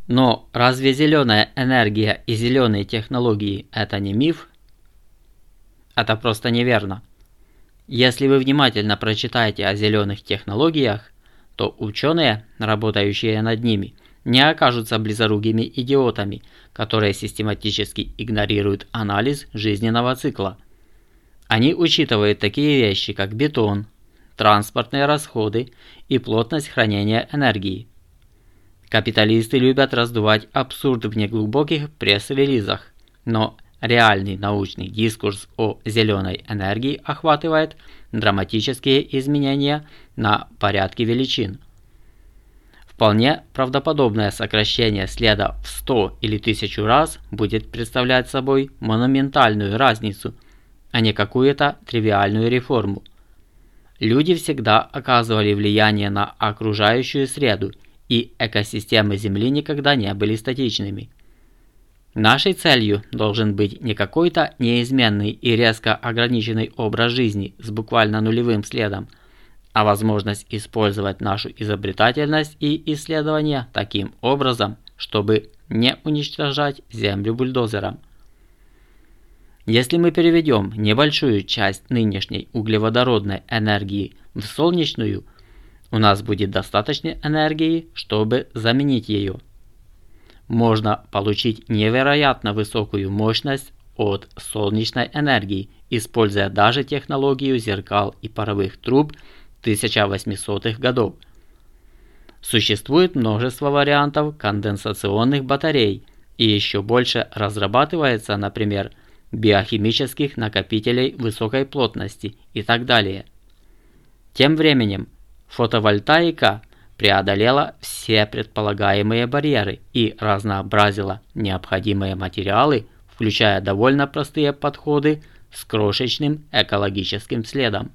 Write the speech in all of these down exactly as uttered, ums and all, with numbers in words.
Но разве зеленая энергия и зеленые технологии – это не миф? Это просто неверно. Если вы внимательно прочитаете о зеленых технологиях, то ученые, работающие над ними, не окажутся близорукими идиотами, которые систематически игнорируют анализ жизненного цикла. Они учитывают такие вещи, как бетон, транспортные расходы и плотность хранения энергии. Капиталисты любят раздувать абсурд в неглубоких пресс-релизах, но реальный научный дискурс о зеленой энергии охватывает драматические изменения на порядке величин. Вполне правдоподобное сокращение следа в сто или тысячу раз будет представлять собой монументальную разницу, а не какую-то тривиальную реформу. Люди всегда оказывали влияние на окружающую среду, и экосистемы Земли никогда не были статичными. Нашей целью должен быть не какой-то неизменный и резко ограниченный образ жизни с буквально нулевым следом, а возможность использовать нашу изобретательность и исследования таким образом, чтобы не уничтожать Землю бульдозером. Если мы переведем небольшую часть нынешней углеводородной энергии в солнечную, у нас будет достаточно энергии, чтобы заменить ее. Можно получить невероятно высокую мощность от солнечной энергии, используя даже технологию зеркал и паровых труб тысяча восьмисотых годов. Существует множество вариантов конденсационных батарей, и еще больше разрабатывается, например, биохимических накопителей высокой плотности и так далее. Тем временем фотовольтаика преодолела все предполагаемые барьеры и разнообразила необходимые материалы, включая довольно простые подходы с крошечным экологическим следом.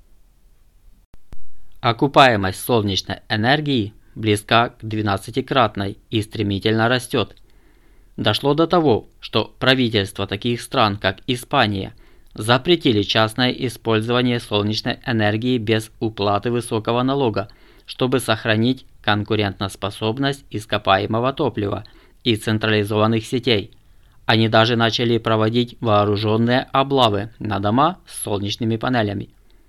Окупаемость солнечной энергии близка к двенадцатикратной и стремительно растет. Дошло до того, что правительства таких стран, как Испания, запретили частное использование солнечной энергии без уплаты высокого налога, чтобы сохранить конкурентоспособность ископаемого топлива и централизованных сетей. Они даже начали проводить вооруженные облавы на дома с солнечными панелями.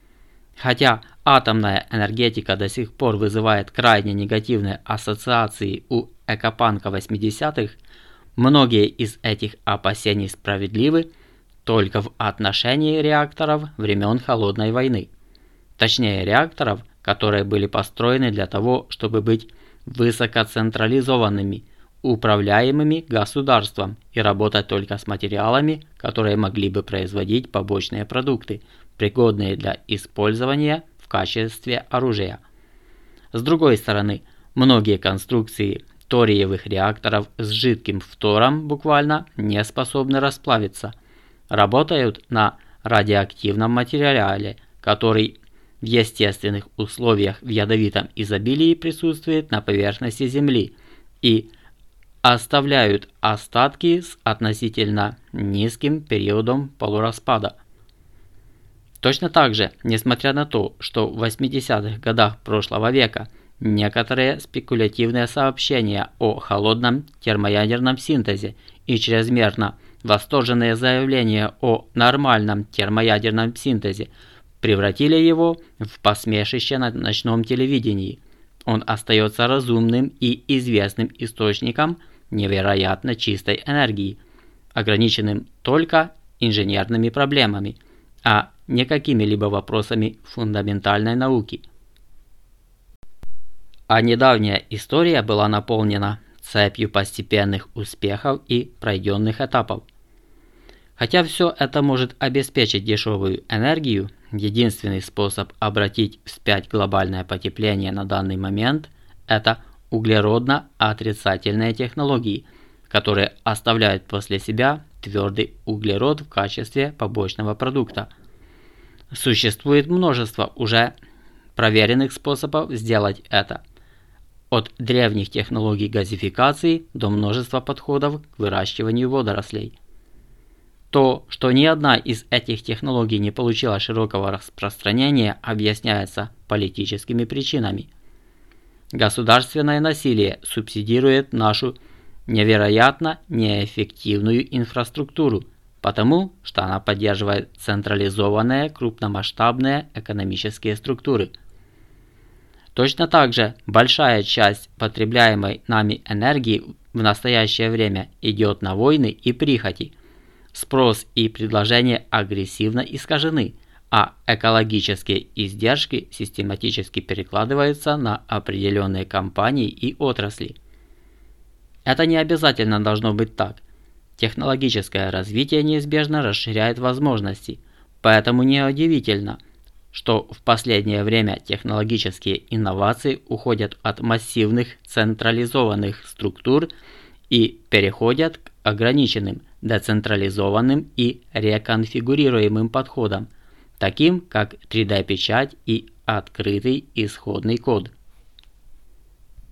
Хотя атомная энергетика до сих пор вызывает крайне негативные ассоциации у экопанка восьмидесятых, многие из этих опасений справедливы только в отношении реакторов времен Холодной войны. Точнее, реакторов, которые были построены для того, чтобы быть высокоцентрализованными, управляемыми государством и работать только с материалами, которые могли бы производить побочные продукты, пригодные для использования в качестве оружия. С другой стороны, многие конструкции ториевых реакторов с жидким фтором буквально не способны расплавиться, работают на радиоактивном материале, который в естественных условиях в ядовитом изобилии присутствует на поверхности Земли и оставляют остатки с относительно низким периодом полураспада. Точно так же, несмотря на то, что в восьмидесятых годах прошлого века некоторые спекулятивные сообщения о холодном термоядерном синтезе и чрезмерно восторженные заявления о нормальном термоядерном синтезе превратили его в посмешище на ночном телевидении, он остается разумным и известным источником невероятно чистой энергии, ограниченным только инженерными проблемами, а не какими-либо вопросами фундаментальной науки. А недавняя история была наполнена цепью постепенных успехов и пройденных этапов. Хотя все это может обеспечить дешевую энергию, единственный способ обратить вспять глобальное потепление на данный момент – это углеродно-отрицательные технологии, которые оставляют после себя твердый углерод в качестве побочного продукта. Существует множество уже проверенных способов сделать это. От древних технологий газификации до множества подходов к выращиванию водорослей. То, что ни одна из этих технологий не получила широкого распространения, объясняется политическими причинами. Государственное насилие субсидирует нашу невероятно неэффективную инфраструктуру, потому что она поддерживает централизованные крупномасштабные экономические структуры. Точно так же большая часть потребляемой нами энергии в настоящее время идет на войны и прихоти. Спрос и предложение агрессивно искажены, а экологические издержки систематически перекладываются на определенные компании и отрасли. Это не обязательно должно быть так. Технологическое развитие неизбежно расширяет возможности, поэтому неудивительно, что в последнее время технологические инновации уходят от массивных централизованных структур и переходят к ограниченным, децентрализованным и реконфигурируемым подходам, таким как три дэ-печать и открытый исходный код.